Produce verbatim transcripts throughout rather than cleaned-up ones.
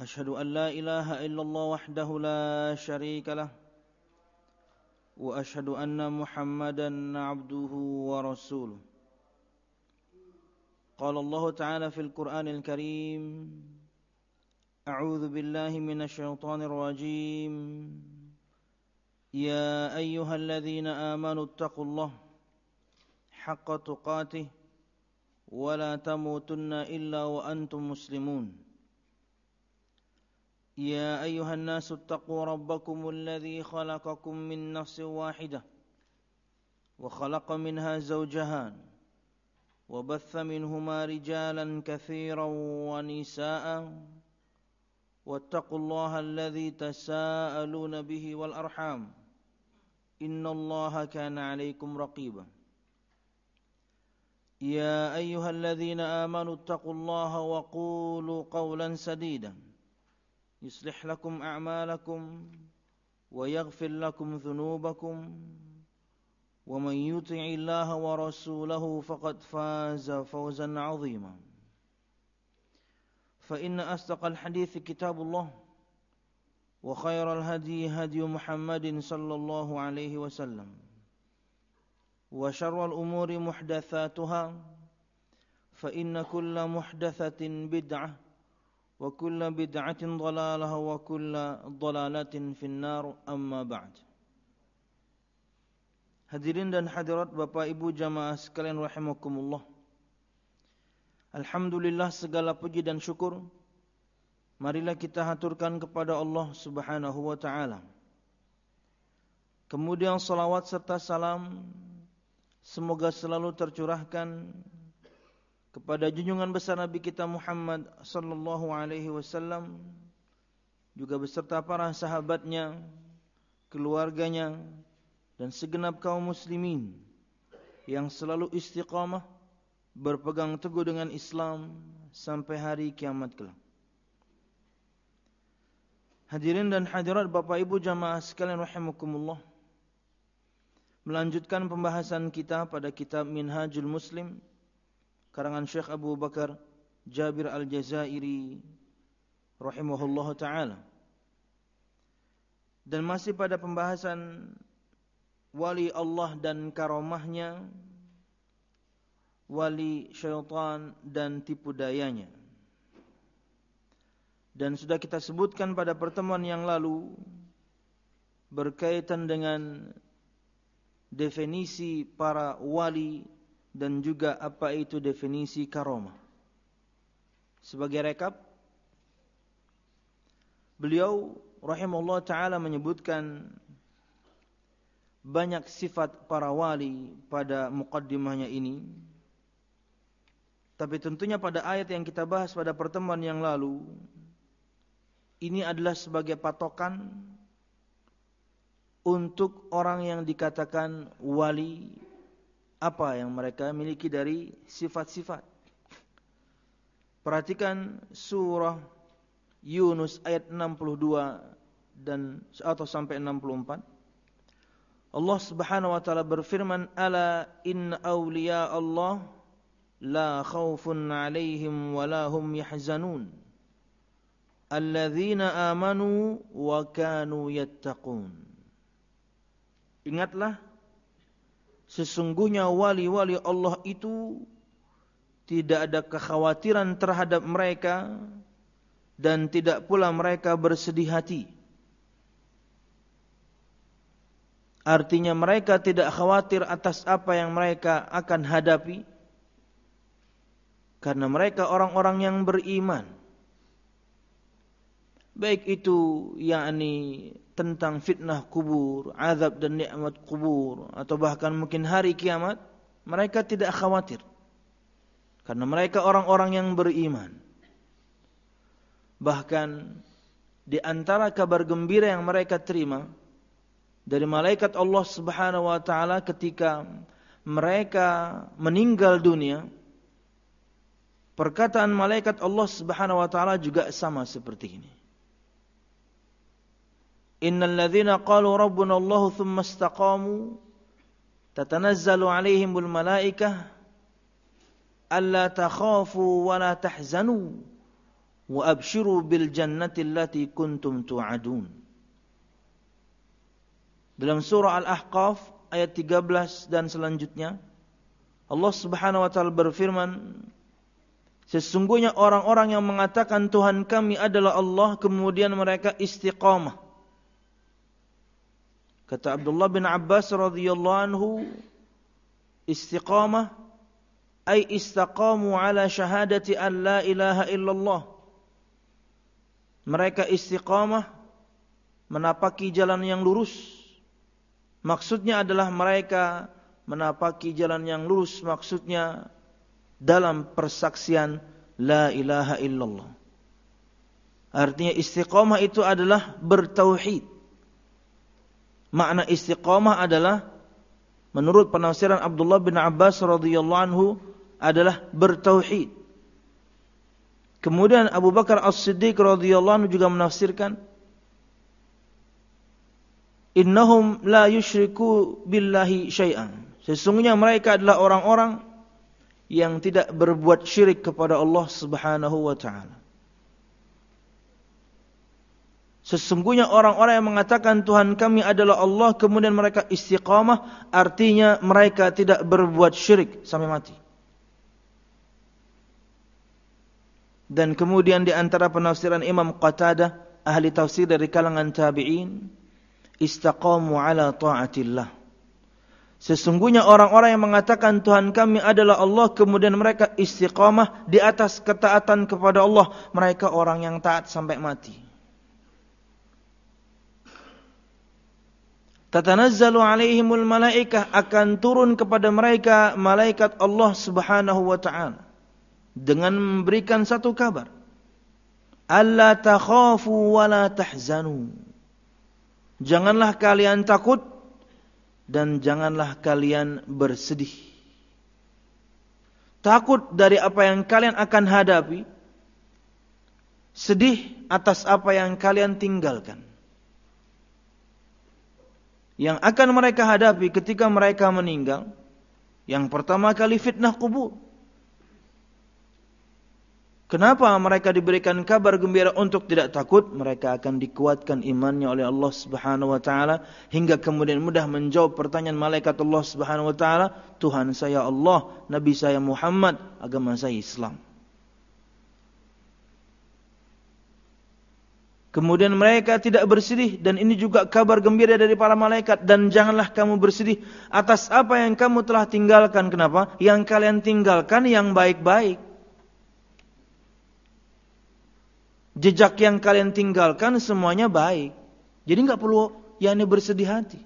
أشهد أن لا إله إلا الله وحده لا شريك له وأشهد أن محمدا عبده ورسوله قال الله تعالى في القرآن الكريم أعوذ بالله من الشيطان الرجيم يا أيها الذين آمنوا اتقوا الله حق تقاته ولا تموتن إلا وأنتم مسلمون يا أيها الناس اتقوا ربكم الذي خلقكم من نفس واحدة وخلق منها زوجها وبث منهما رجالا كثيرا ونساء واتقوا الله الذي تساءلون به والأرحام إن الله كان عليكم رقيبا يا أيها الذين آمنوا اتقوا الله وقولوا قولا سديدا يصلح لكم أعمالكم ويغفر لكم ذنوبكم ومن يطع الله ورسوله فقد فاز فوزا عظيما فإن أصدق الحديث كتاب الله وخير الهدي هدي محمد صلى الله عليه وسلم وشر الأمور محدثاتها فإن كل محدثة بدعة وكل بدعة ضلالة وكل ضلالة في النار أما بعد. Hadirin dan hadirat Bapak Ibu jamaah sekalian rahimakumullah. Alhamdulillah segala puji dan syukur marilah kita haturkan kepada Allah Subhanahu wa taala. Kemudian salawat serta salam semoga selalu tercurahkan kepada junjungan besar Nabi kita Muhammad sallallahu alaihi wasallam juga beserta para sahabatnya, keluarganya dan segenap kaum muslimin yang selalu istiqamah berpegang teguh dengan Islam sampai hari kiamat kelak. Hadirin dan hadirat Bapak Ibu jamaah sekalian rahimakumullah. Melanjutkan pembahasan kita pada kitab Minhajul Muslim karangan Syekh Abu Bakar Jabir Al-Jazairi rahimahullah ta'ala. Dan masih pada pembahasan wali Allah dan karomahnya, wali syaitan dan tipu dayanya. Dan sudah kita sebutkan pada pertemuan yang lalu berkaitan dengan definisi para wali dan juga apa itu definisi karomah. Sebagai rekap, beliau rahimahullah ta'ala menyebutkan banyak sifat para wali pada muqaddimahnya ini. Tapi tentunya pada ayat yang kita bahas pada pertemuan yang lalu, ini adalah sebagai patokan untuk orang yang dikatakan wali, apa yang mereka miliki dari sifat-sifat. Perhatikan surah Yunus ayat enam puluh dua dan atau sampai enam puluh empat. Allah Subhanahu wa taala berfirman, "Ala inna awliya Allah la khaufun 'alaihim wa la hum yahzanun. Alladzina amanu wa kanu yattaqun." Ingatlah, sesungguhnya wali-wali Allah itu tidak ada kekhawatiran terhadap mereka dan tidak pula mereka bersedih hati. Artinya mereka tidak khawatir atas apa yang mereka akan hadapi karena mereka orang-orang yang beriman. Baik itu yakni tentang fitnah kubur, azab dan nikmat kubur, atau bahkan mungkin hari kiamat, mereka tidak khawatir karena mereka orang-orang yang beriman. Bahkan di antara kabar gembira yang mereka terima dari malaikat Allah Subhanahu wa taala ketika mereka meninggal dunia, perkataan malaikat Allah Subhanahu wa taala juga sama seperti ini. Innal ladzina qalu rabbuna Allah tsumma istaqamu tatanazzalu alaihimul malaikah alla takhafu wa la tahzanu wa abshiru bil jannati allati kuntum tu'adun. Dalam surah Al-Ahqaf ayat tiga belas dan selanjutnya Allah Subhanahu wa taala berfirman, sesungguhnya orang-orang yang mengatakan Tuhan kami adalah Allah kemudian mereka istiqamah. Kata Abdullah bin Abbas radhiyallahu anhu, istiqamah ay istaqamu ala syahadati an la ilaha illallah. Mereka istiqamah menapaki jalan yang lurus. Maksudnya adalah mereka menapaki jalan yang lurus, maksudnya dalam persaksian la ilaha illallah. Artinya istiqamah itu adalah bertauhid. Makna istiqamah adalah menurut penafsiran Abdullah bin Abbas radhiyallahu anhu adalah bertauhid. Kemudian Abu Bakar As-Siddiq radhiyallahu anhu juga menafsirkan, innahum la yusyriku billahi syai'an. Sesungguhnya mereka adalah orang-orang yang tidak berbuat syirik kepada Allah Subhanahu wa taala. Sesungguhnya orang-orang yang mengatakan Tuhan kami adalah Allah kemudian mereka istiqamah, artinya mereka tidak berbuat syirik sampai mati. Dan kemudian di antara penafsiran Imam Qatadah, ahli tafsir dari kalangan tabi'in, istaqamu ala ta'atillah. Sesungguhnya orang-orang yang mengatakan Tuhan kami adalah Allah kemudian mereka istiqamah di atas ketaatan kepada Allah, mereka orang yang taat sampai mati. Tatanazzalu alaihimul malaikah, akan turun kepada mereka malaikat Allah Subhanahu wa taala dengan memberikan satu kabar, alla takhafu wa la tahzanu. Janganlah kalian takut dan janganlah kalian bersedih. Takut dari apa yang kalian akan hadapi, sedih atas apa yang kalian tinggalkan. Yang akan mereka hadapi ketika mereka meninggal, yang pertama kali fitnah kubur. Kenapa mereka diberikan kabar gembira untuk tidak takut? Mereka akan dikuatkan imannya oleh Allah Subhanahu wa taala hingga kemudian mudah menjawab pertanyaan malaikat Allah Subhanahu wa taala, Tuhan saya Allah, Nabi saya Muhammad, agama saya Islam. Kemudian mereka tidak bersedih, dan ini juga kabar gembira dari para malaikat, dan janganlah kamu bersedih atas apa yang kamu telah tinggalkan. Kenapa? Yang kalian tinggalkan yang baik-baik. Jejak yang kalian tinggalkan semuanya baik. Jadi enggak perlu yakni bersedih hati.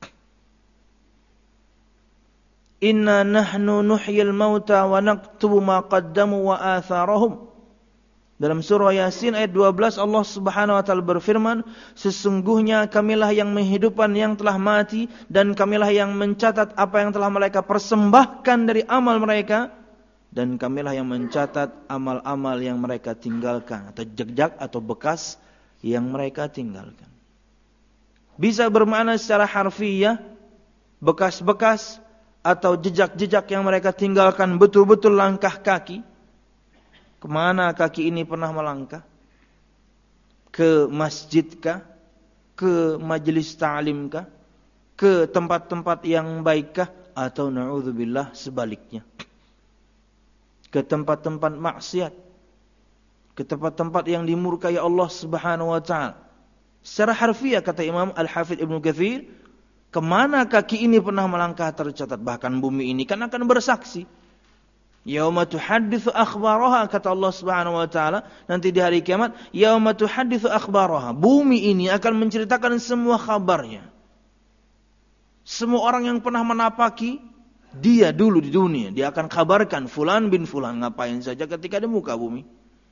Inna nahnu nuhyil mauta wa naktubu ma qaddamu wa atharahum. Dalam surah Yasin ayat dua belas Allah Subhanahu wa taala berfirman, sesungguhnya kamilah yang menghidupkan yang telah mati dan kamilah yang mencatat apa yang telah mereka persembahkan dari amal mereka, dan kamilah yang mencatat amal-amal yang mereka tinggalkan atau jejak atau bekas yang mereka tinggalkan. Bisa bermakna secara harfiah bekas-bekas atau jejak-jejak yang mereka tinggalkan, betul-betul langkah kaki. Kemana kaki ini pernah melangkah? Ke masjidkah? Ke majelis ta'limkah? Ke tempat-tempat yang baikkah? Atau na'udzubillah sebaliknya, ke tempat-tempat maksiat, ke tempat-tempat yang dimurkai Allah Subhanahu wa taala. Secara harfiah kata Imam Al-Hafidz Ibnu Katsir, kemana kaki ini pernah melangkah tercatat. Bahkan bumi ini kan akan bersaksi. Yauma tuhadditsu akhbaraha, kata Allah Subhanahu wa taala, nanti di hari kiamat, yauma tuhadditsu akhbaraha, bumi ini akan menceritakan semua kabarnya. Semua orang yang pernah menapaki dia dulu di dunia, dia akan kabarkan fulan bin fulan ngapain saja ketika di muka bumi.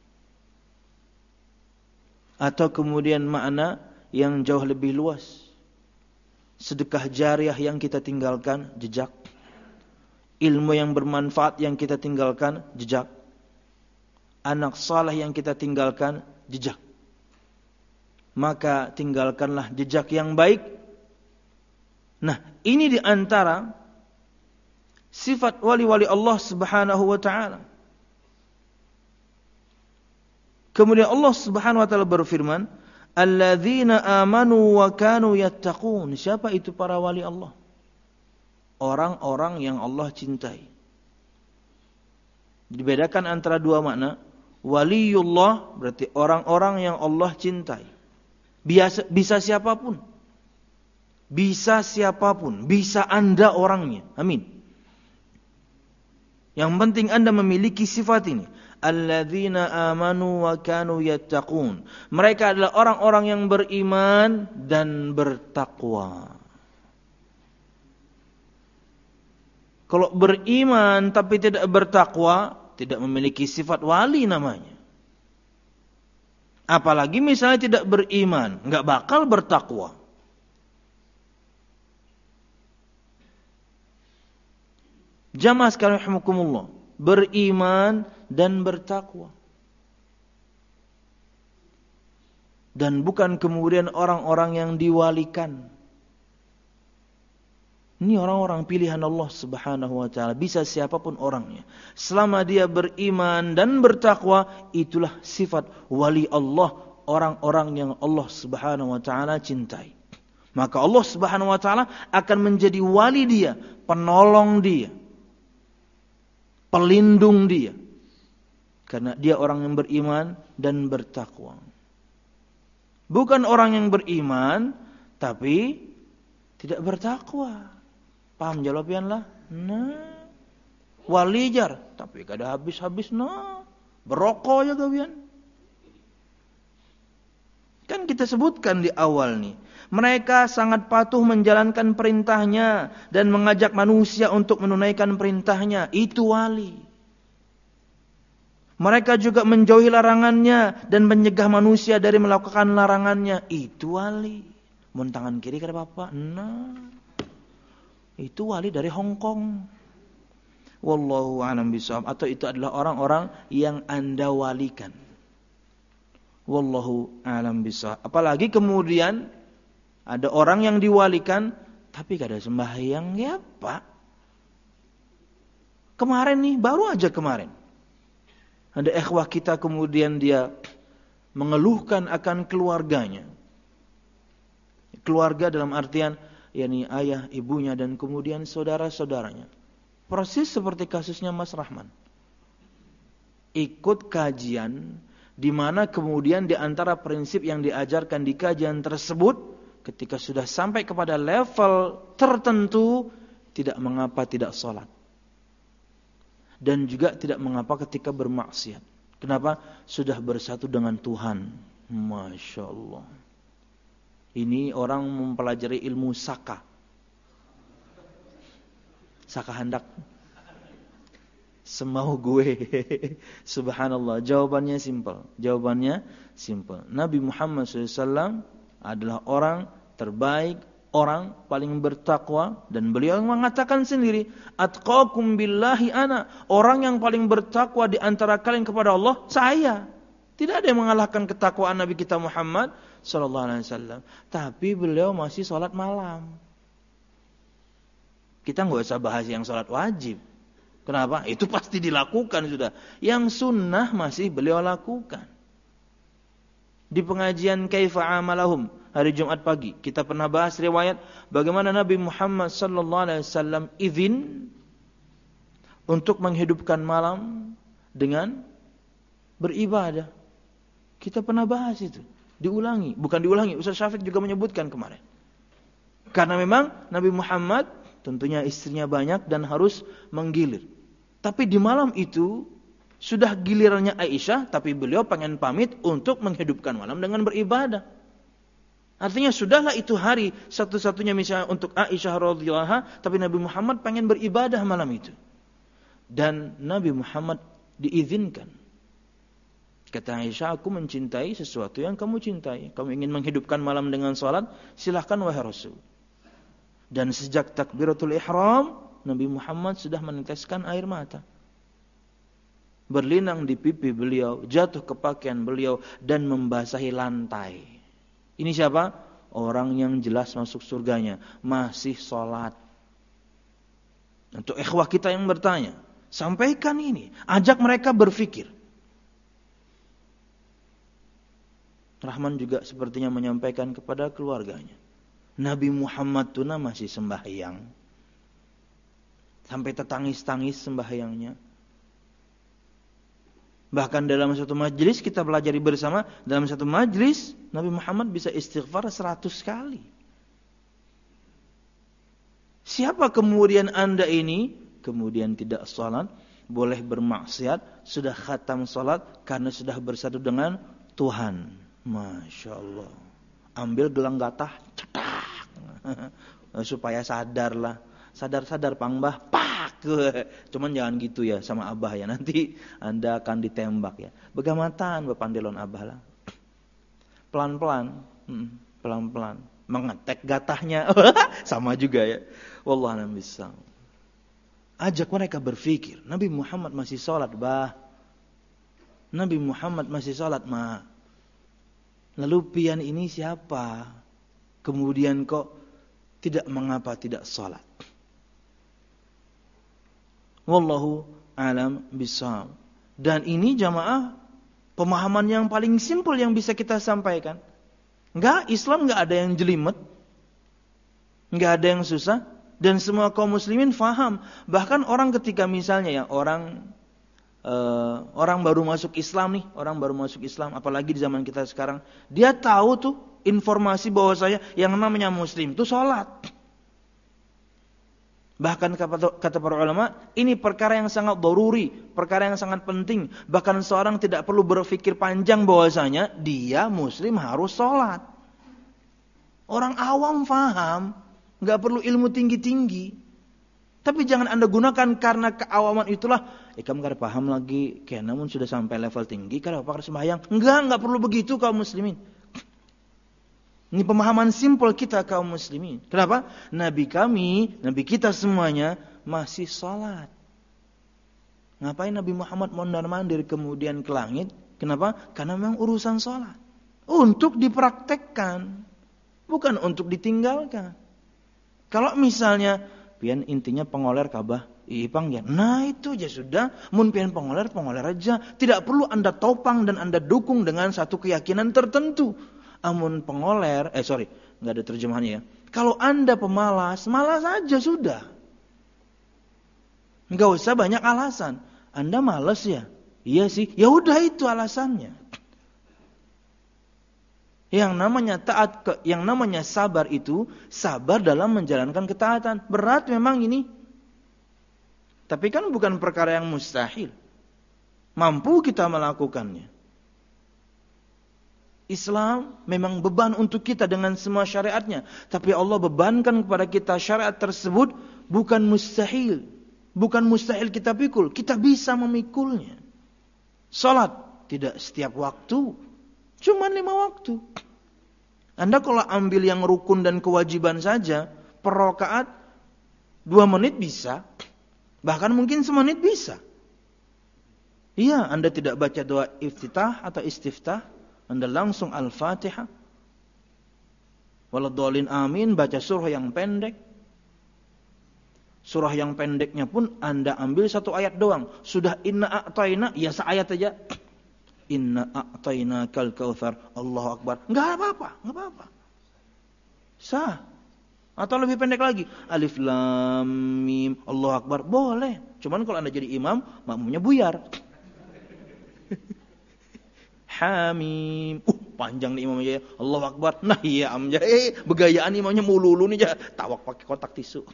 Atau kemudian makna yang jauh lebih luas, sedekah jariah yang kita tinggalkan, jejak. Ilmu yang bermanfaat yang kita tinggalkan, jejak. Anak saleh yang kita tinggalkan, jejak. Maka tinggalkanlah jejak yang baik. Nah, ini di antara sifat wali-wali Allah Subhanahu wa taala. Kemudian Allah Subhanahu wa taala berfirman, "Alladzina amanu wa kanu yattaqun." Siapa itu para wali Allah? Orang-orang yang Allah cintai. Dibedakan antara dua makna. Waliullah berarti orang-orang yang Allah cintai. Biasa, bisa siapapun. Bisa siapapun. Bisa Anda orangnya. Amin. Yang penting Anda memiliki sifat ini. Alladzina amanu wa kanu yattaqun. Mereka adalah orang-orang yang beriman dan bertakwa. Kalau beriman tapi tidak bertakwa, tidak memiliki sifat wali namanya. Apalagi misalnya tidak beriman, enggak bakal bertakwa. Jamaah sekalian rahimakumullah, beriman dan bertakwa. Dan bukan kemudian orang-orang yang diwalikan. Ini orang-orang pilihan Allah Subhanahu wa taala, bisa siapapun orangnya. Selama dia beriman dan bertakwa, itulah sifat wali Allah, orang-orang yang Allah Subhanahu wa taala cintai. Maka Allah Subhanahu wa taala akan menjadi wali dia, penolong dia, pelindung dia. Karena dia orang yang beriman dan bertakwa. Bukan orang yang beriman tapi tidak bertakwa. Paham jawaban lah? Nah, walijar tapi kada habis-habis nah. Berokok ya kawan. Kan kita sebutkan di awal nih. Mereka sangat patuh menjalankan perintahnya dan mengajak manusia untuk menunaikan perintahnya. Itu wali. Mereka juga menjauhi larangannya dan mencegah manusia dari melakukan larangannya. Itu wali. Mun tangan kiri kada apa-apa. Nah. Itu wali dari Hong Kong. Wallahu a'lam bishawab. Atau itu adalah orang-orang yang Anda walikan. Wallahu a'lam bishawab. Apalagi kemudian ada orang yang diwalikan tapi kada sembahyang, ya Pak. Kemarin nih, baru aja kemarin. Ada ikhwah kita kemudian dia mengeluhkan akan keluarganya. Keluarga dalam artian yakni ayah, ibunya, dan kemudian saudara-saudaranya. Persis seperti kasusnya Mas Rahman. Ikut kajian, di mana kemudian di antara prinsip yang diajarkan di kajian tersebut, ketika sudah sampai kepada level tertentu, tidak mengapa tidak sholat. Dan juga tidak mengapa ketika bermaksiat. Kenapa? Sudah bersatu dengan Tuhan. Masya Allah. Ini orang mempelajari ilmu saka. Saka handak. Semau gue. Subhanallah. Jawabannya simpel. Jawabannya simpel. Nabi Muhammad shallallahu alaihi wasallam adalah orang terbaik, orang paling bertakwa. Dan beliau mengatakan sendiri, atqakum billahi ana. Orang yang paling bertakwa di antara kalian kepada Allah, saya. Tidak ada yang mengalahkan ketakwaan Nabi kita Muhammad sallallahu alaihi wasallam. Tapi beliau masih sholat malam. Kita nggak usah bahas yang sholat wajib. Kenapa? Itu pasti dilakukan sudah. Yang sunnah masih beliau lakukan. Di pengajian Kaifa Amalahum hari Jumat pagi, kita pernah bahas riwayat bagaimana Nabi Muhammad sallallahu alaihi wasallam izin untuk menghidupkan malam dengan beribadah. Kita pernah bahas itu. Diulangi. Bukan diulangi. Ustaz Syafiq juga menyebutkan kemarin. Karena memang Nabi Muhammad tentunya istrinya banyak dan harus menggilir. Tapi di malam itu sudah gilirannya Aisyah. Tapi beliau pengen pamit untuk menghidupkan malam dengan beribadah. Artinya sudahlah itu hari satu-satunya misalnya untuk Aisyah radhiyallahu anha. Tapi Nabi Muhammad pengen beribadah malam itu. Dan Nabi Muhammad diizinkan. Kata Aisyah, aku mencintai sesuatu yang kamu cintai. Kamu ingin menghidupkan malam dengan salat, silahkan wahai Rasul. Dan sejak takbiratul ihram, Nabi Muhammad sudah meneteskan air mata. Berlinang di pipi beliau, jatuh ke pakaian beliau, dan membasahi lantai. Ini siapa? Orang yang jelas masuk surganya, masih salat. Untuk ikhwah kita yang bertanya, sampaikan ini, ajak mereka berfikir. Rahman juga sepertinya menyampaikan kepada keluarganya. Nabi Muhammad tuna masih sembahyang. Sampai tertangis-tangis sembahyangnya. Bahkan dalam satu majlis kita pelajari bersama, dalam satu majlis Nabi Muhammad bisa istighfar seratus kali. Siapa kemudian Anda ini kemudian tidak salat, boleh bermaksiat, sudah khatam salat karena sudah bersatu dengan Tuhan. Masya Allah. Ambil gelang gatah, cetak. Supaya sadarlah. Sadar-sadar Pang Mbah, pak. Cuman jangan gitu ya sama Abah ya. Nanti Anda akan ditembak ya. Begamatan bepandelon Abah lah. Pelan-pelan. Pelan-pelan. Mengetek gatahnya. Sama juga ya. Wallahualam bissawab. Ajak mereka berpikir. Nabi Muhammad masih sholat, bah. Nabi Muhammad masih sholat, ma. Lalu pian ini siapa? Kemudian kok tidak mengapa tidak sholat? Wallahu alam bissawab. Dan ini jamaah pemahaman yang paling simpel yang bisa kita sampaikan. Enggak, Islam enggak ada yang jelimet. Enggak ada yang susah. Dan semua kaum muslimin faham. Bahkan orang ketika misalnya ya orang uh, orang baru masuk Islam nih, orang baru masuk Islam, apalagi di zaman kita sekarang, dia tahu tuh informasi bahwasanya yang namanya muslim itu sholat. Bahkan kata, kata para ulama, ini perkara yang sangat daruri, perkara yang sangat penting. Bahkan seorang tidak perlu berpikir panjang bahwasanya dia muslim harus sholat. Orang awam faham. Enggak perlu ilmu tinggi-tinggi. Tapi jangan Anda gunakan karena keawaman itulah. Eh kamu gak ada paham lagi. Kayak namun sudah sampai level tinggi. Kalau apa sembahyang. Enggak, enggak perlu begitu kaum muslimin. Ini pemahaman simpel kita kaum muslimin. Kenapa? Nabi kami, Nabi kita semuanya masih sholat. Ngapain Nabi Muhammad mondar-mandir kemudian ke langit? Kenapa? Karena memang urusan sholat. Untuk dipraktekkan. Bukan untuk ditinggalkan. Kalau misalnya pian intinya pengoler kabah ipang ya. Nah itu aja sudah. Mun pian pengoler pengoler aja. Tidak perlu Anda topang dan Anda dukung dengan satu keyakinan tertentu. Amun pengoler, eh sorry, nggak ada terjemahannya ya. Kalau Anda pemalas, malas aja sudah. Nggak usah banyak alasan. Anda malas ya? Iya sih. Ya udah itu alasannya. Yang namanya taat, yang namanya sabar itu sabar dalam menjalankan ketaatan. Berat memang ini. Tapi kan bukan perkara yang mustahil. Mampu kita melakukannya. Islam memang beban untuk kita dengan semua syariatnya. Tapi Allah bebankan kepada kita syariat tersebut bukan mustahil. Bukan mustahil kita pikul. Kita bisa memikulnya. Salat tidak setiap waktu. Cuma lima waktu. Anda kalau ambil yang rukun dan kewajiban saja, per rakaat dua menit bisa. Bahkan mungkin semenit bisa. Iya, Anda tidak baca doa iftitah atau istiftah. Anda langsung Al-Fatihah. Waladhdallin amin, baca surah yang pendek. Surah yang pendeknya pun Anda ambil satu ayat doang. Sudah inna a'tayna, ya seayat aja. Inna a'tainakal kautsar. Allahu akbar. Enggak apa-apa, enggak apa-apa. Sah. Atau lebih pendek lagi. Alif lam mim Allahu akbar. Boleh. Cuman kalau Anda jadi imam, makmumnya buyar. Hamim. Uh, panjang nih imamnya. Allahu akbar. Nah, iya amja. Eh, begayaan imamnya mululu nih ya. Tawak pakai kotak tisu.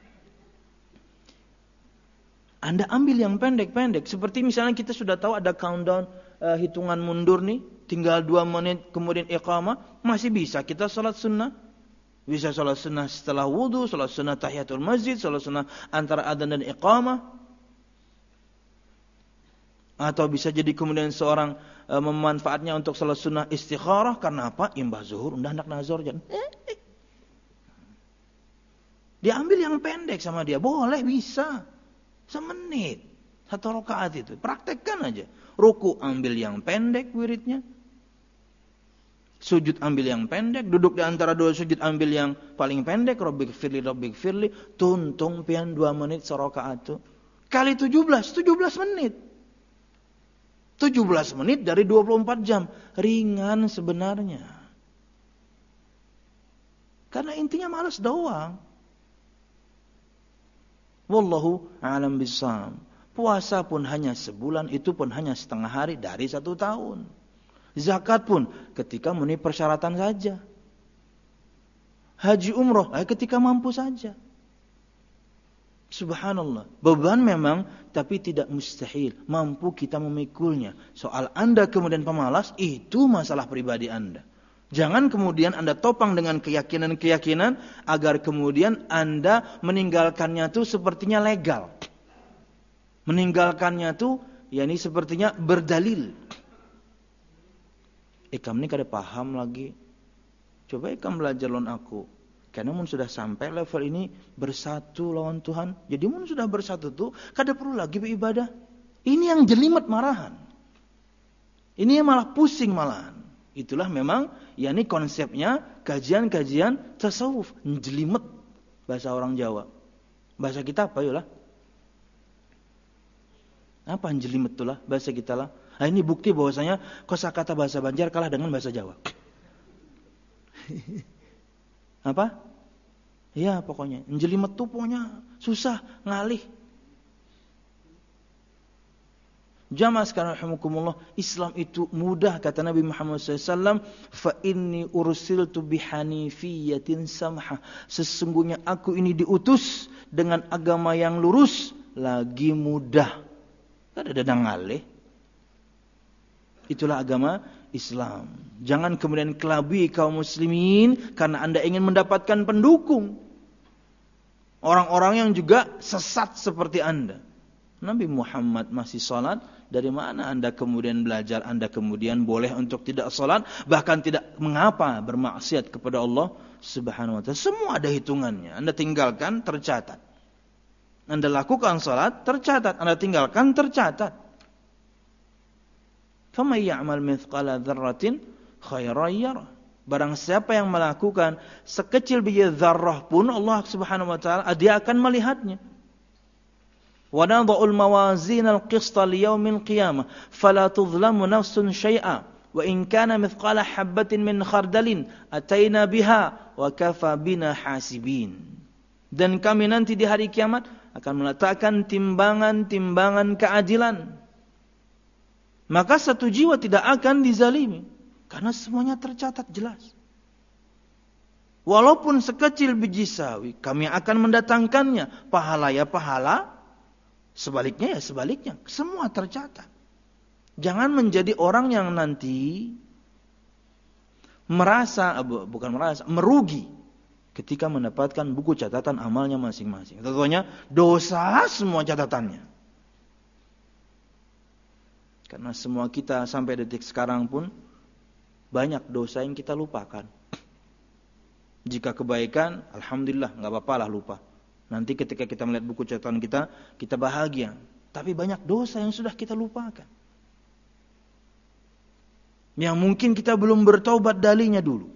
Anda ambil yang pendek-pendek. Seperti misalnya kita sudah tahu ada countdown uh, hitungan mundur nih. Tinggal dua menit kemudian iqamah. Masih bisa kita salat sunnah. Bisa salat sunnah setelah wudu. Salat sunnah tahiyatul masjid. Salat sunnah antara adzan dan iqamah. Atau bisa jadi kemudian seorang uh, memanfaatnya untuk salat sunnah istikharah. Karena apa? Imbah zuhur. Undah hendak nazar. Eh, eh. Dia ambil yang pendek sama dia. Boleh, bisa. Semenit. Satu rakaat itu. Praktekkan aja. Ruku ambil yang pendek wiridnya. Sujud ambil yang pendek. Duduk di antara dua sujud ambil yang paling pendek. Rabbik firli, rabbik firli. Tuntung pian dua menit serakaat itu. Kali tujuh belas. tujuh belas menit. tujuh belas menit dari dua puluh empat jam. Ringan sebenarnya. Karena intinya malas doang. Wallahu a'lam bishawab. Puasa pun hanya sebulan, itu pun hanya setengah hari dari satu tahun. Zakat pun ketika memenuhi persyaratan saja. Haji umroh eh, ketika mampu saja. Subhanallah. Beban memang, tapi tidak mustahil. Mampu kita memikulnya. Soal Anda kemudian pemalas, itu masalah pribadi Anda. Jangan kemudian Anda topang dengan keyakinan-keyakinan, agar kemudian Anda meninggalkannya itu sepertinya legal. Meninggalkannya itu, ya ini sepertinya berdalil. Ikam ini kada paham lagi. Coba ikam belajar lawan aku. Karena mun sudah sampai level ini bersatu lawan Tuhan. Jadi mun sudah bersatu tuh kada perlu lagi beribadah. Ini yang jelimet marahan. Ini yang malah pusing malahan. Itulah memang ya ini konsepnya kajian-kajian tasawuf. Jelimet bahasa orang Jawa. Bahasa kita apa yolah? Apa jelimet itulah bahasa kita lah. Nah, ini bukti bahwasanya kosakata bahasa Banjar kalah dengan bahasa Jawa. Apa? Ya pokoknya. Jelimet tuh pokoknya susah, ngalih. Jamaah sekalian rahimakumullah, Islam itu mudah kata Nabi Muhammad sallallahu alaihi wasallam, fa inni ursiltu bihanifiyatin samha. Sesungguhnya aku ini diutus dengan agama yang lurus, lagi mudah. Kada ada ngalih. Itulah agama Islam. Jangan kemudian kelabui kaum muslimin karena Anda ingin mendapatkan pendukung. Orang-orang yang juga sesat seperti Anda. Nabi Muhammad masih salat, dari mana Anda kemudian belajar, Anda kemudian boleh untuk tidak salat, bahkan tidak mengapa bermaksiat kepada Allah Subhanahu wa taala. Semua ada hitungannya. Anda tinggalkan tercatat. Anda lakukan salat tercatat, Anda tinggalkan tercatat. Faman ya'mal mithqala dzarratin khairan yarah. Barang siapa yang melakukan sekecil biji zarrah pun Allah Subhanahu wa taala dia akan melihatnya. Wa nadha'ul mawazinal qista liyaumil qiyamah fala tudhlamu nafsun syai'a wa in kana mithqala habatin min khardalin ataina biha wa kafa bina hasibin. Dan kami nanti di hari kiamat akan meletakkan timbangan-timbangan keadilan. Maka satu jiwa tidak akan dizalimi. Karena semuanya tercatat jelas. Walaupun sekecil biji sawi, kami akan mendatangkannya. Pahala ya pahala, sebaliknya ya sebaliknya. Semua tercatat. Jangan menjadi orang yang nanti merasa, bukan merasa, merugi ketika mendapatkan buku catatan amalnya masing-masing. Tentunya dosa semua catatannya. Karena semua kita sampai detik sekarang pun banyak dosa yang kita lupakan. Jika kebaikan, alhamdulillah, enggak apa-apa lah lupa. Nanti ketika kita melihat buku catatan kita, kita bahagia. Tapi banyak dosa yang sudah kita lupakan. Yang mungkin kita belum bertaubat darinya dulu.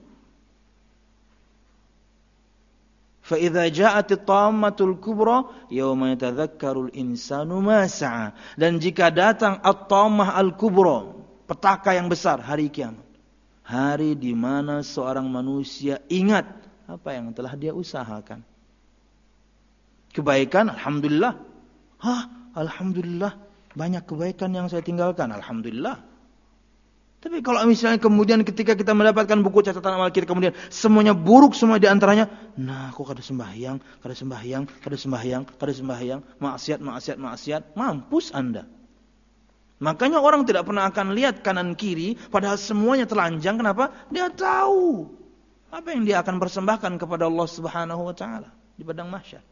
Fa idza ja'atit tammatul kubra yauma yatadzakkarul insanu ma sa'a. Dan jika datang at-tammah al-kubra, petaka yang besar hari kiamat. Hari di mana seorang manusia ingat apa yang telah dia usahakan. Kebaikan, alhamdulillah. Hah, alhamdulillah. Banyak kebaikan yang saya tinggalkan, alhamdulillah. Tapi kalau misalnya kemudian ketika kita mendapatkan buku catatan amal kita, kemudian semuanya buruk semua di antaranya. Nah, kok kada sembahyang, kada sembahyang, kada sembahyang, kada sembahyang. Maksiat, maksiat, maksiat. Mampus Anda. Makanya orang tidak pernah akan lihat kanan kiri, padahal semuanya telanjang. Kenapa? Dia tahu apa yang dia akan persembahkan kepada Allah Subhanahu wa taala di padang mahsyar.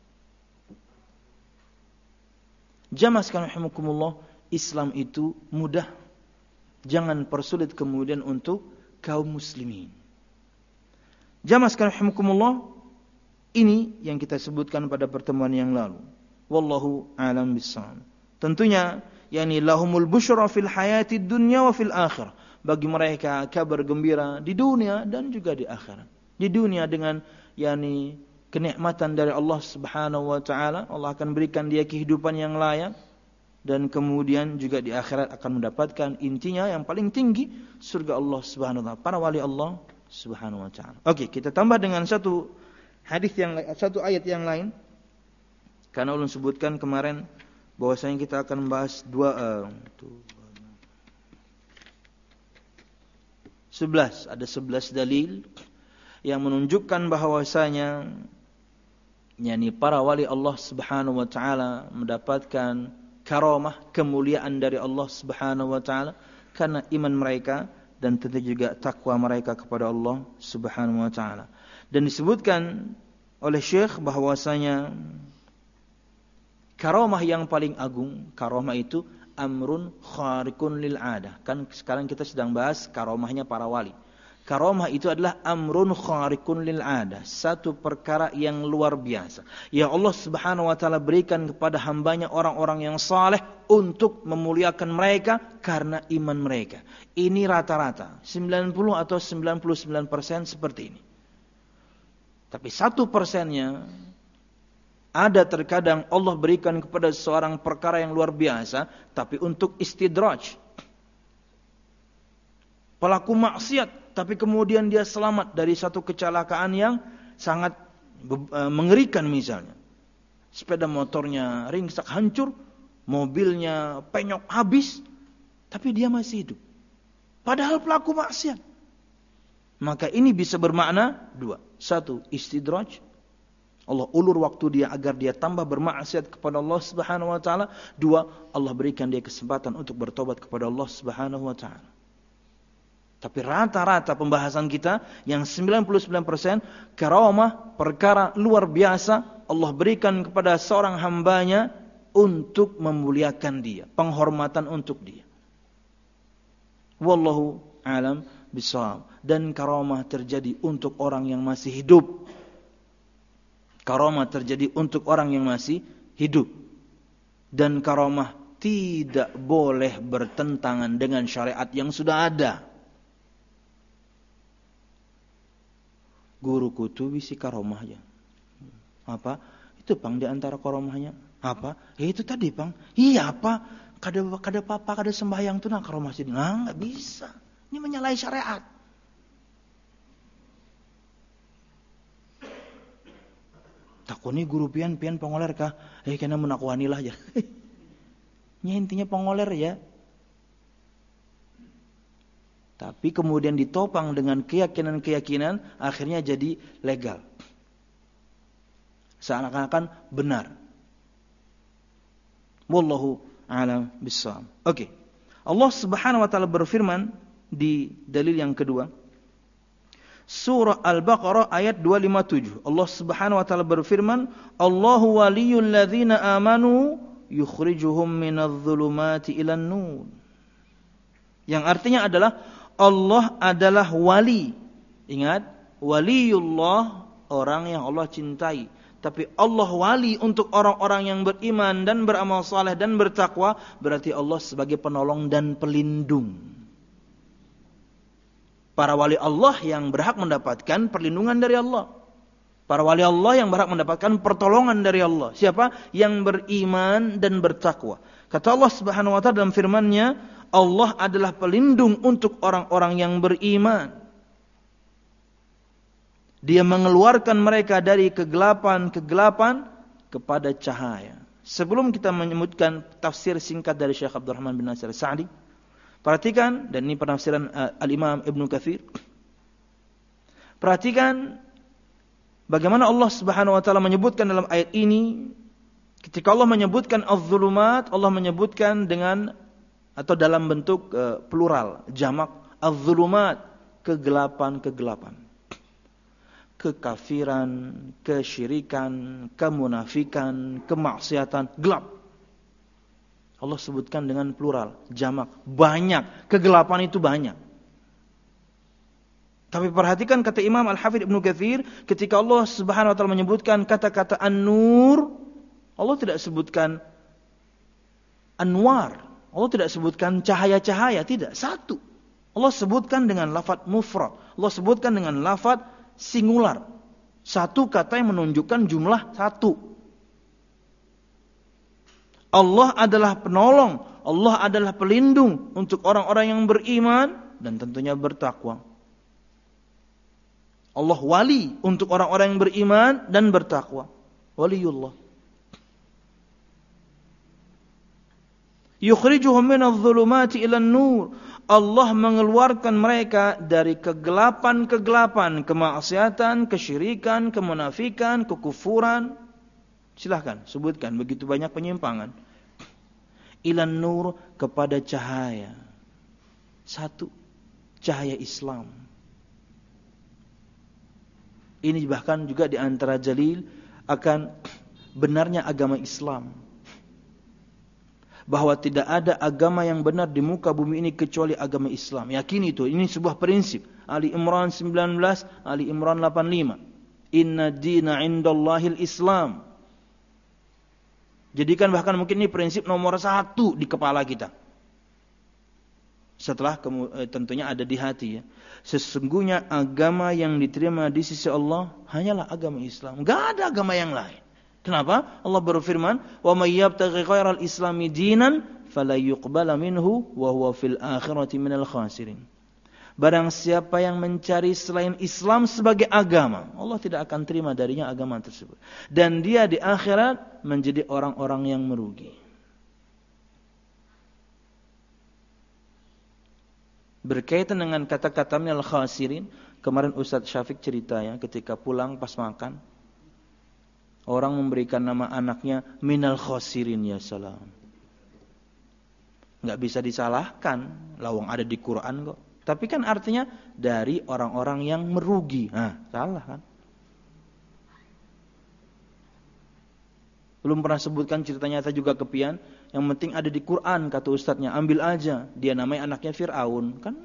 Jamaah sekalian rahimakumullah, Islam itu mudah. Jangan persulit kemudian untuk kaum muslimin. Jamaah sekalian rahimakumullah, ini yang kita sebutkan pada pertemuan yang lalu. Wallahu a'lam bishawab. Tentunya yakni lahumul busyra fil hayati dunya wa fil akhirah. Bagi mereka kabar gembira di dunia dan juga di akhirat. Di dunia dengan yakni kenikmatan dari Allah Subhanahu wa taala, Allah akan berikan dia kehidupan yang layak. dan kemudian juga di akhirat akan mendapatkan intinya yang paling tinggi surga Allah Subhanahu wa taala, para wali Allah Subhanahu wa taala. Oke, kita tambah dengan satu hadis yang satu ayat yang lain. Karena ulun sebutkan kemarin bahwasanya kita akan membahas dua uh, sebelas, ada sebelas dalil yang menunjukkan bahwasanya yakni para wali Allah Subhanahu wa taala mendapatkan karamah, kemuliaan dari Allah Subhanahu wa taala karena iman mereka dan tentu juga takwa mereka kepada Allah Subhanahu wa taala. Dan disebutkan oleh Syekh bahwasanya karamah yang paling agung, karamah itu amrun khariqun lil adah. Kan sekarang kita sedang bahas karamahnya para wali. Karamah itu adalah amrun khariqun lil adah, satu perkara yang luar biasa yang Allah Subhanahu wa taala berikan kepada hambanya orang-orang yang saleh untuk memuliakan mereka karena iman mereka. Ini rata-rata sembilan puluh atau sembilan puluh sembilan persen seperti ini. Tapi satu persennya ada terkadang Allah berikan kepada seorang perkara yang luar biasa tapi untuk istidraj. Pelaku maksiat tapi kemudian dia selamat dari satu kecelakaan yang sangat mengerikan misalnya. Sepeda motornya ringsek hancur, mobilnya penyok habis, tapi dia masih hidup. Padahal pelaku maksiat. Maka ini bisa bermakna dua. Satu, istidraj. Allah ulur waktu dia agar dia tambah bermaksiat kepada Allah Subhanahu wa taala. Dua, Allah berikan dia kesempatan untuk bertobat kepada Allah Subhanahu wa taala. Tapi rata-rata pembahasan kita yang sembilan puluh sembilan persen karamah, perkara luar biasa Allah berikan kepada seorang hambanya untuk memuliakan dia, penghormatan untuk dia. Wallahu a'lam bishawab. Dan karamah terjadi untuk orang yang masih hidup. Karamah terjadi untuk orang yang masih hidup. Dan karamah tidak boleh bertentangan dengan syariat yang sudah ada. Guruku tuh bisi karamahnya. Apa? Itu Pang di antara karamahnya. Apa? Ya itu tadi Pang. Iya apa? Kada kada papa kada sembahyang tuh nak karamah sini. Nah, enggak bisa. Ini menyalahi syariat. Takuni guru pian pian pengoler kah? Eh kena menakwani lah ya. Nya intinya pengoler ya. Tapi kemudian ditopang dengan keyakinan-keyakinan, akhirnya jadi legal. Seakan-akan benar. Wallahu a'lam bishawab. Oke. Allah Subhanahu wa taala berfirman di dalil yang kedua. Surah Al-Baqarah ayat dua ratus lima puluh tujuh. Allah Subhanahu wa taala berfirman, "Allahu waliyul ladzina amanu yukhrijuhum minadh-dhulumati ilan nur." Yang artinya adalah Allah adalah wali. Ingat, waliullah orang yang Allah cintai. Tapi Allah wali untuk orang-orang yang beriman dan beramal saleh dan bertakwa, berarti Allah sebagai penolong dan pelindung. Para wali Allah yang berhak mendapatkan perlindungan dari Allah. Para wali Allah yang berhak mendapatkan pertolongan dari Allah. Siapa? Yang beriman dan bertakwa. Kata Allah Subhanahu wa taala dalam firman-Nya, Allah adalah pelindung untuk orang-orang yang beriman. Dia mengeluarkan mereka dari kegelapan-kegelapan kepada cahaya. Sebelum kita menyebutkan tafsir singkat dari Syekh Abdurrahman bin Nasir Sa'di, perhatikan, dan ini penafsiran uh, Al-Imam Ibnu Katsir. Perhatikan bagaimana Allah Subhanahu wa taala menyebutkan dalam ayat ini, ketika Allah menyebutkan az-zulumat, Allah menyebutkan dengan atau dalam bentuk uh, plural, jamak, az-zulumat, kegelapan-kegelapan. Kekafiran, kesyirikan, kemunafikan, kemaksiatan, gelap. Allah sebutkan dengan plural, jamak, banyak, kegelapan itu banyak. Tapi perhatikan kata Imam Al-Hafidz Ibnu Katsir, ketika Allah Subhanahu wa taala menyebutkan kata-kata an-nur, Allah tidak sebutkan anwar. Allah tidak sebutkan cahaya-cahaya, tidak. Satu. Allah sebutkan dengan lafaz mufrad. Allah sebutkan dengan lafaz singular. Satu kata yang menunjukkan jumlah satu. Allah adalah penolong, Allah adalah pelindung untuk orang-orang yang beriman dan tentunya bertakwa. Allah wali untuk orang-orang yang beriman dan bertakwa. Waliullah. Yukhrijuhum minadh-dhulumati ilan nur. Allah mengeluarkan mereka dari kegelapan-kegelapan, kemaksiatan, kesyirikan, kemunafikan, kekufuran. Silahkan sebutkan begitu banyak penyimpangan. Ilan nur, kepada cahaya. Satu, cahaya Islam. Ini bahkan juga di antara dalil akan benarnya agama Islam. Bahwa tidak ada agama yang benar di muka bumi ini kecuali agama Islam. Yakini itu, ini sebuah prinsip. Ali Imran sembilan belas, Ali Imran delapan puluh lima. Inna dina indallahil Islam. Jadikan bahkan mungkin ini prinsip nomor satu di kepala kita. Setelah tentunya ada di hati ya. Sesungguhnya agama yang diterima di sisi Allah hanyalah agama Islam. Enggak ada agama yang lain. Kenapa? Allah berfirman, "Wa may yabtaghi ghairal islami dinan fala yuqbala minhu wa huwa fil akhirati minal khasirin." Barang siapa yang mencari selain Islam sebagai agama, Allah tidak akan terima darinya agama tersebut. Dan dia di akhirat menjadi orang-orang yang merugi. Berkaitan dengan kata-kata minal khasirin, kemarin Ustaz Syafiq cerita ya, ketika pulang pas makan, orang memberikan nama anaknya minal khasirin ya salam. Enggak bisa disalahkan, lawang ada di Quran kok. Tapi kan artinya dari orang-orang yang merugi. Nah, salah kan? Belum pernah sebutkan cerita nyata juga kepian. Yang penting ada di Quran, kata ustadznya. Ambil aja. Dia namanya anaknya Fir'aun. Kan?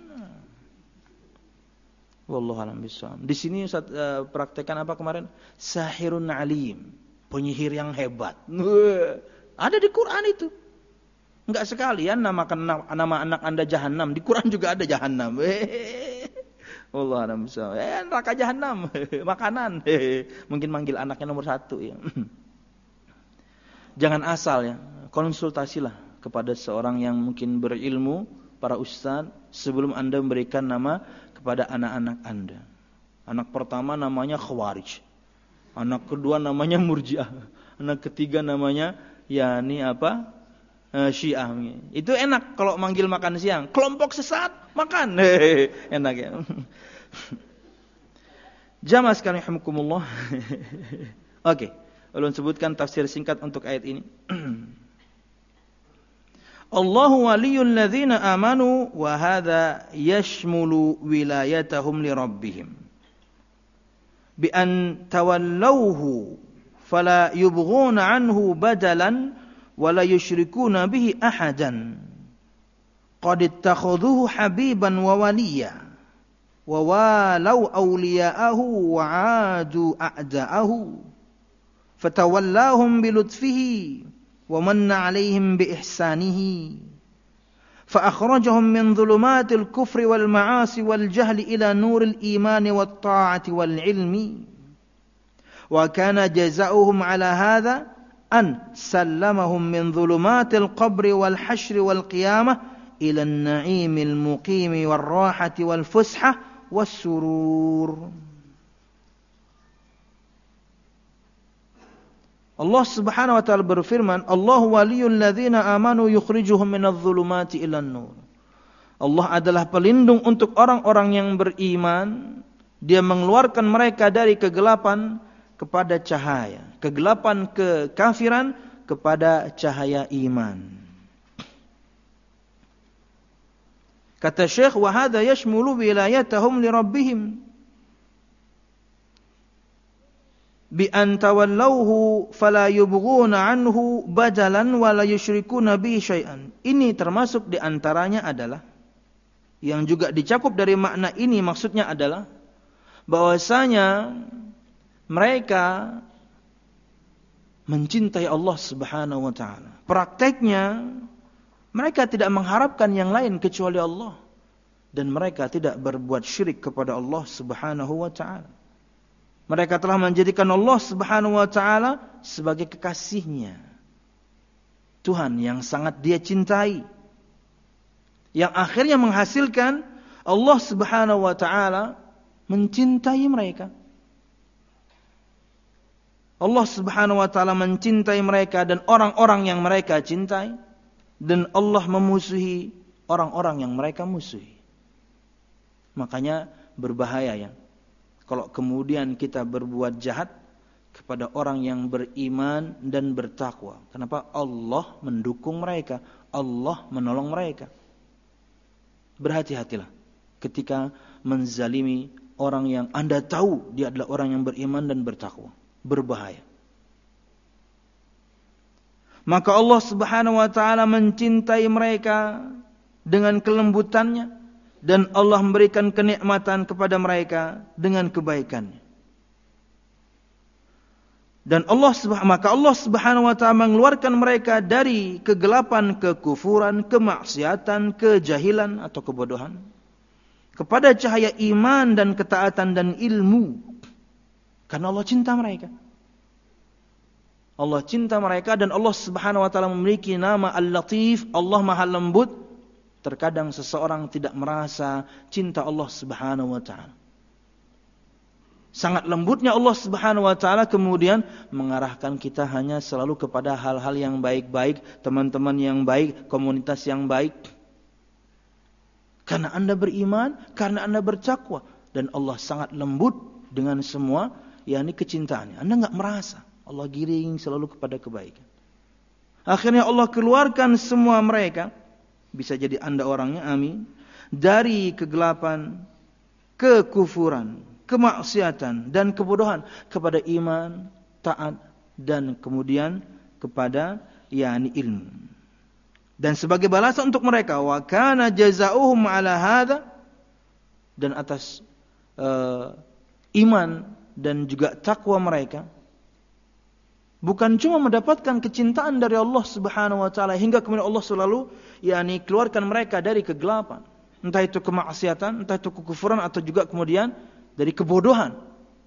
Wallahualam bishawab. Di sini Ustaz uh, praktekan apa kemarin? Sahirun alim. Penyihir yang hebat. Ada di Quran itu. Enggak sekalian namakan nama anak Anda Jahannam. Di Quran juga ada Jahannam. Wallahualam bishawab. Eh, neraka Jahannam. Makanan. Mungkin manggil anaknya nomor satu ya. Jangan asal ya. Konsultasilah kepada seorang yang mungkin berilmu, para ustaz, sebelum Anda memberikan nama kepada anak-anak Anda. Anak pertama namanya Khawarij. Anak kedua namanya Murji'ah. Anak ketiga namanya yakni apa? E, Syiah. Itu enak kalau manggil makan siang. Kelompok sesat makan. Enak ya. Jamaah sekalian rahimakumullah. Oke, ulun sebutkan tafsir singkat untuk ayat ini. Allahu waliyul ladzina amanu wa hadza yashmulu wilayatahum li rabbihim bi an tawallawhu fala yubghuna anhu badalan wa la yusyrikuna bihi ahadan qad ittakhadhuhu habiban wa waliya wa walau awliya'ahu wa 'adu a'da'ahu fatawallahum bilutfihi wa manna 'alaihim biihsanihi fa akhrajahum min dhulumatil kufri wal ma'asi wal jahli ila nuril imani wat ta'ati wal ilmi wa kana jazaohum 'ala hadha an sallamahum min dhulumatil qabri wal hasyri wal qiyamah ila an-na'imil muqimi war rahati wal fushah was surur. Allah Subhanahu wa taala berfirman, Allahu waliyul ladzina amanu yukhrijuhum minadh-dhulumati ilan nur. Allah adalah pelindung untuk orang-orang yang beriman. Dia mengeluarkan mereka dari kegelapan kepada cahaya, kegelapan kekafiran kepada cahaya iman. Kata Syekh, wa hadza yashmulu wilayatahum li rabbihim bi an tawallawhu fala yubghuna anhu badalan wa la yusyrikuna bihi syai'an. Ini termasuk di antaranya adalah yang juga dicakup dari makna ini, maksudnya adalah bahwasanya mereka mencintai Allah Subhanahu wa taala. Prakteknya mereka tidak mengharapkan yang lain kecuali Allah, dan mereka tidak berbuat syirik kepada Allah Subhanahu wa taala. Mereka telah menjadikan Allah Subhanahu wa taala sebagai kekasihnya. Tuhan yang sangat dia cintai, yang akhirnya menghasilkan Allah Subhanahu wa taala mencintai mereka. Allah Subhanahu wa taala mencintai mereka dan orang-orang yang mereka cintai, dan Allah memusuhi orang-orang yang mereka musuhi. Makanya berbahaya ya kalau kemudian kita berbuat jahat kepada orang yang beriman dan bertakwa. Kenapa? Allah mendukung mereka, Allah menolong mereka. Berhati-hatilah ketika menzalimi orang yang Anda tahu dia adalah orang yang beriman dan bertakwa. Berbahaya. Maka Allah Subhanahu wa taala mencintai mereka dengan kelembutannya, dan Allah memberikan kenikmatan kepada mereka dengan kebaikannya. Dan Allah maka Allah Subhanahu wa taala mengeluarkan mereka dari kegelapan, kekufuran, kemaksiatan, kejahilan atau kebodohan kepada cahaya iman dan ketaatan dan ilmu. Karena Allah cinta mereka. Allah cinta mereka, dan Allah Subhanahu wa taala memiliki nama Al-Latif, Allah Maha Lembut. Terkadang seseorang tidak merasa cinta Allah Subhanahu wa taala. Sangat lembutnya Allah Subhanahu wa taala kemudian mengarahkan kita hanya selalu kepada hal-hal yang baik-baik, teman-teman yang baik, komunitas yang baik. Karena Anda beriman, karena Anda bertakwa, dan Allah sangat lembut dengan semua yakni kecintaannya. Anda enggak merasa, Allah giring selalu kepada kebaikan. Akhirnya Allah keluarkan semua mereka, bisa jadi Anda orangnya, amin, dari kegelapan, kekufuran, kemaksiatan dan kebodohan kepada iman, taat, dan kemudian kepada yakni ilmu. Dan sebagai balasan untuk mereka, wa kana jazaohum ala hadza, dan atas uh, iman dan juga takwa mereka, bukan cuma mendapatkan kecintaan dari Allah Subhanahu wa taala hingga kemudian Allah selalu yakni keluarkan mereka dari kegelapan, entah itu kemaksiatan, entah itu kekufuran, atau juga kemudian dari kebodohan.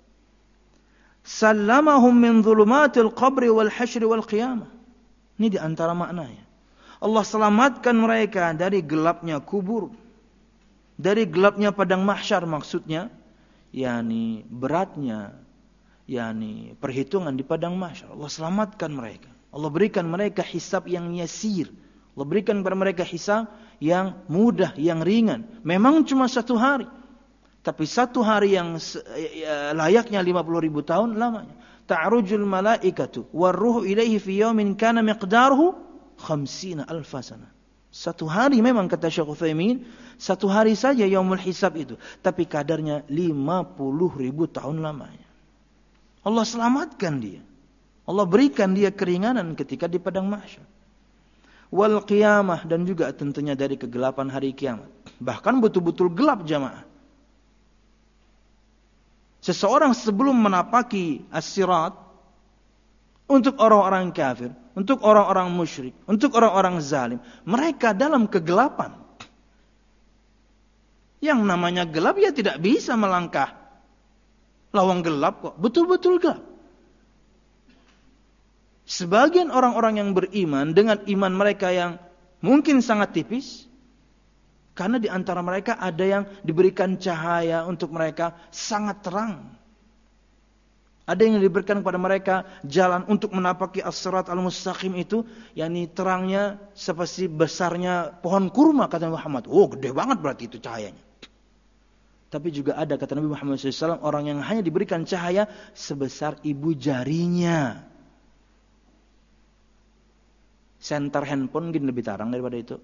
Sallamahum min dhulumatil qabri wal hasyri wal qiyamah. Ini di antara maknanya. Allah selamatkan mereka dari gelapnya kubur, dari gelapnya padang mahsyar, maksudnya yakni beratnya yakni perhitungan di padang mahsyar. Allah selamatkan mereka. Allah berikan mereka hisab yang yasir. Allah berikan kepada mereka hisab yang mudah, yang ringan. Memang cuma satu hari, tapi satu hari yang layaknya lima puluh ribu tahun lamanya. Ta'rujul malaikatu warruhu ilaihi fi yawmin kana miqdaruhu khamsina alfa sana. Satu hari memang kata Syekh Utsaimin, satu hari saja yaumul hisab itu, tapi kadarnya lima puluh ribu tahun lamanya. Allah selamatkan dia. Allah berikan dia keringanan ketika di padang mahsyar. Wal qiyamah, dan juga tentunya dari kegelapan hari kiamat. Bahkan betul-betul gelap jamaah. Seseorang sebelum menapaki as-sirat, untuk orang-orang kafir, untuk orang-orang musyrik, untuk orang-orang zalim, mereka dalam kegelapan. Yang namanya gelap ya tidak bisa melangkah lawang gelap kok, betul-betul gelap. Sebagian orang-orang yang beriman dengan iman mereka yang mungkin sangat tipis, karena di antara mereka ada yang diberikan cahaya untuk mereka sangat terang. Ada yang diberikan kepada mereka jalan untuk menapaki as-sirat al-mustaqim itu, yakni terangnya seperti besarnya pohon kurma, kata Muhammad. Oh, gede banget berarti itu cahayanya. Tapi juga ada, kata Nabi Muhammad shallallahu alaihi wasallam, orang yang hanya diberikan cahaya sebesar ibu jarinya. Senter handphone mungkin lebih terang daripada itu.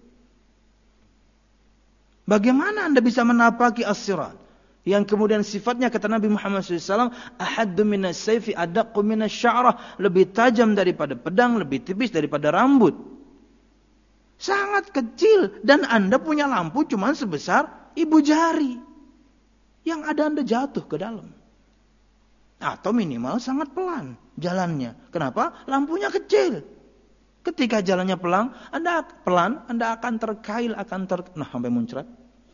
Bagaimana Anda bisa menapaki as-sirat? Yang kemudian sifatnya, kata Nabi Muhammad shallallahu alaihi wasallam, ahaddu minas sayfi adaqqu minas sya'rah, lebih tajam daripada pedang, lebih tipis daripada rambut. Sangat kecil, dan Anda punya lampu cuma sebesar ibu jari. Yang ada Anda jatuh ke dalam. Atau minimal sangat pelan jalannya. Kenapa? Lampunya kecil. Ketika jalannya pelan, Anda pelan, Anda akan terkail, akan ter nah sampai muncrat.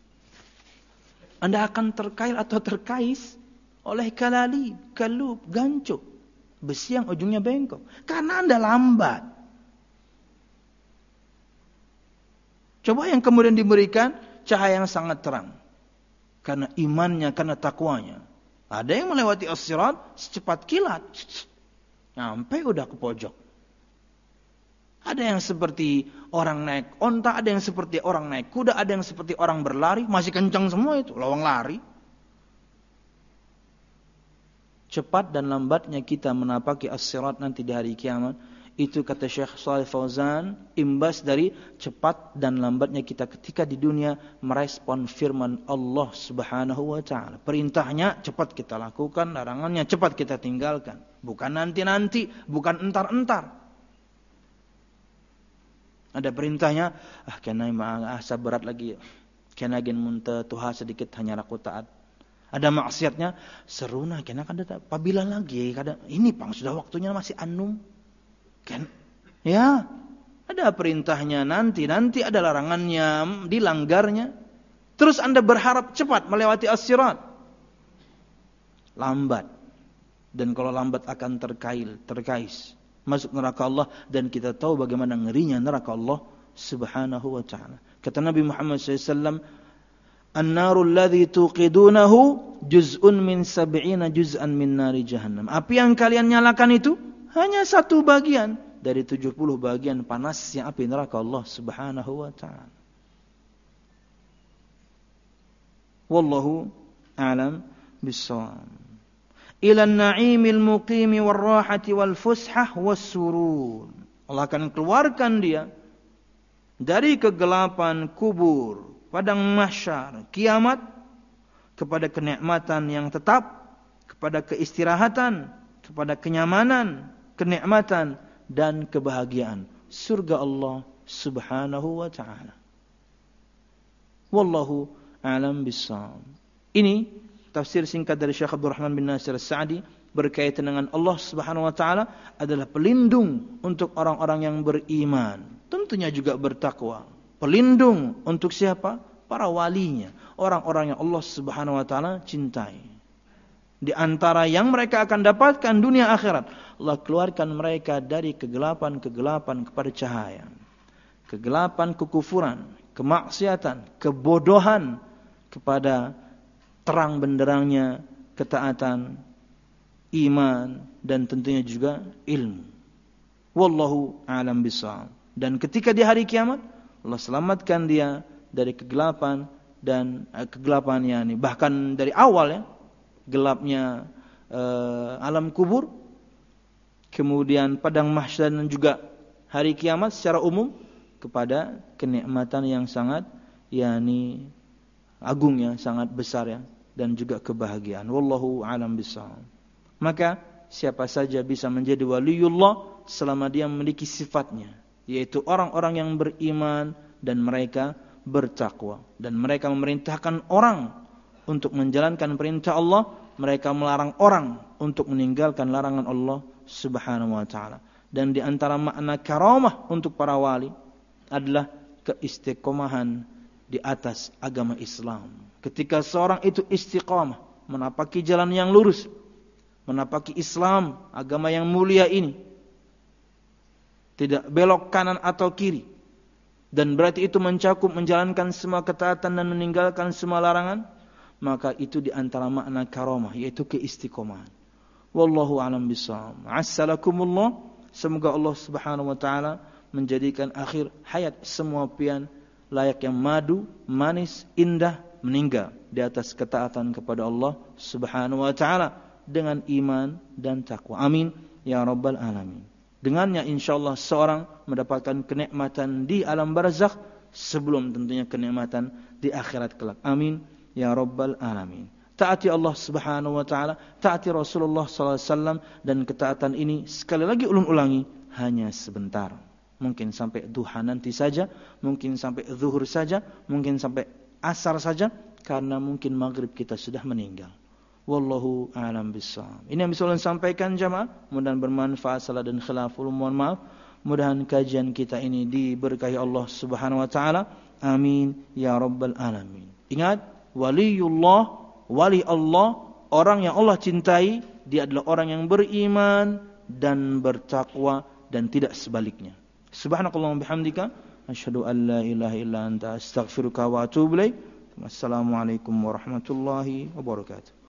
Anda akan terkail atau terkais oleh kalali, kalub, gancuk, besi yang ujungnya bengkok. Karena Anda lambat. Coba yang kemudian diberikan cahaya yang sangat terang. Karena imannya, karena takwanya. Ada yang melewati as-sirat secepat kilat. Sampai udah ke pojok. Ada yang seperti orang naik onta, ada yang seperti orang naik kuda, ada yang seperti orang berlari. Masih kencang semua itu, lawang lari. Cepat dan lambatnya kita menapaki as-sirat nanti di hari kiamat. Itu kata Syekh Shalih Fauzan, imbas dari cepat dan lambatnya kita ketika di dunia merespon firman Allah Subhanahu wa taala. Perintahnya cepat kita lakukan, larangannya cepat kita tinggalkan. Bukan nanti-nanti, bukan entar-entar. Ada perintahnya, ah kena ah sabarat lagi. Kena gen munta tuha sedikit hanya laku taat. Ada maksiatnya, seruna kena kada apabila lagi kada ini pang sudah waktunya masih anum. Kan? Ya, ada perintahnya nanti, nanti ada larangannya, dilanggarnya. Terus Anda berharap cepat melewati as-sirat. Lambat. Dan kalau lambat akan terkail, terkais. Masuk neraka Allah. Dan kita tahu bagaimana ngerinya neraka Allah Subhanahu wa ta'ala. Kata Nabi Muhammad shallallahu alaihi wasallam, An-naru alladhi tuqidunahu juz'un min sab'ina juz'an min nari jahannam. Api yang kalian nyalakan itu hanya satu bagian dari tujuh puluh bagian panasnya api neraka Allah Subhanahu wa ta'ala. Wallahu a'lam bissawab. Ila an-na'imil muqimi war-rahati wal-fushah was-surur. Allah akan keluarkan dia dari kegelapan kubur, padang mahsyar, kiamat, kepada kenikmatan yang tetap, kepada keistirahatan, kepada kenyamanan, kenikmatan dan kebahagiaan surga Allah Subhanahu wa ta'ala. Wallahu a'lam bissawab. Ini tafsir singkat dari Syekh Abdul Rahman bin Nasir As-Sa'di berkaitan dengan Allah Subhanahu wa ta'ala adalah pelindung untuk orang-orang yang beriman, tentunya juga bertakwa. Pelindung untuk siapa? Para walinya, orang-orang yang Allah Subhanahu wa ta'ala cintai. Di antara yang mereka akan dapatkan dunia akhirat, Allah keluarkan mereka dari kegelapan-kegelapan kepada cahaya. Kegelapan kekufuran, kemaksiatan, kebodohan kepada terang benderangnya ketaatan, iman dan tentunya juga ilmu. Wallahu a'lam bishawab. Dan ketika di hari kiamat Allah selamatkan dia dari kegelapan dan eh, kegelapan yakni bahkan dari awal ya, gelapnya eh, alam kubur, kemudian padang mahsyar dan juga hari kiamat secara umum kepada kenikmatan yang sangat yakni agung ya, sangat besar ya, dan juga kebahagiaan. Wallahu a'lam bishawab. Maka siapa saja bisa menjadi waliullah selama dia memiliki sifatnya, yaitu orang-orang yang beriman dan mereka bertakwa, dan mereka memerintahkan orang untuk menjalankan perintah Allah, mereka melarang orang untuk meninggalkan larangan Allah Subhanahu wa ta'ala. Dan di antara makna karamah untuk para wali adalah keistiqomahan di atas agama Islam. Ketika seorang itu istiqamah, menapaki jalan yang lurus, menapaki Islam, agama yang mulia ini, tidak belok kanan atau kiri, dan berarti itu mencakup menjalankan semua ketaatan dan meninggalkan semua larangan, maka itu di antara makna karamah, yaitu keistiqomahan. Wallahu a'lam bishawab. Assalakumullah. Semoga Allah Subhanahu wa ta'ala menjadikan akhir hayat semua pian layak yang madu, manis, indah, meninggal di atas ketaatan kepada Allah Subhanahu wa ta'ala dengan iman dan takwa. Amin ya rabbal alamin. Dengannya insyaallah seorang mendapatkan kenikmatan di alam barzakh sebelum tentunya kenikmatan di akhirat kelak. Amin ya rabbal alamin. Taati Allah Subhanahu wa ta'ala, taati Rasulullah sallallahu alaihi wasallam, dan ketaatan ini sekali lagi ulun ulangi hanya sebentar. Mungkin sampai duha nanti saja, mungkin sampai zuhur saja, mungkin sampai asar saja, karena mungkin maghrib kita sudah meninggal. Wallahu a'lam bishawab. Ini yang bisa ulun sampaikan jamaah, mudah-mudahan bermanfaat. Salah dan khilaf ulun mohon maaf. Mudah-mudahan kajian kita ini diberkahi Allah Subhanahu wa ta'ala. Amin ya rabbal alamin. Ingat, waliullah, wali Allah, orang yang Allah cintai, dia adalah orang yang beriman dan bertakwa dan tidak sebaliknya. Subhanakallahumma bihamdika Asyhadu an la ilaha illa anta astaghfiruka wa atubu ilaik. Wassalamualaikum warahmatullahi wabarakatuh.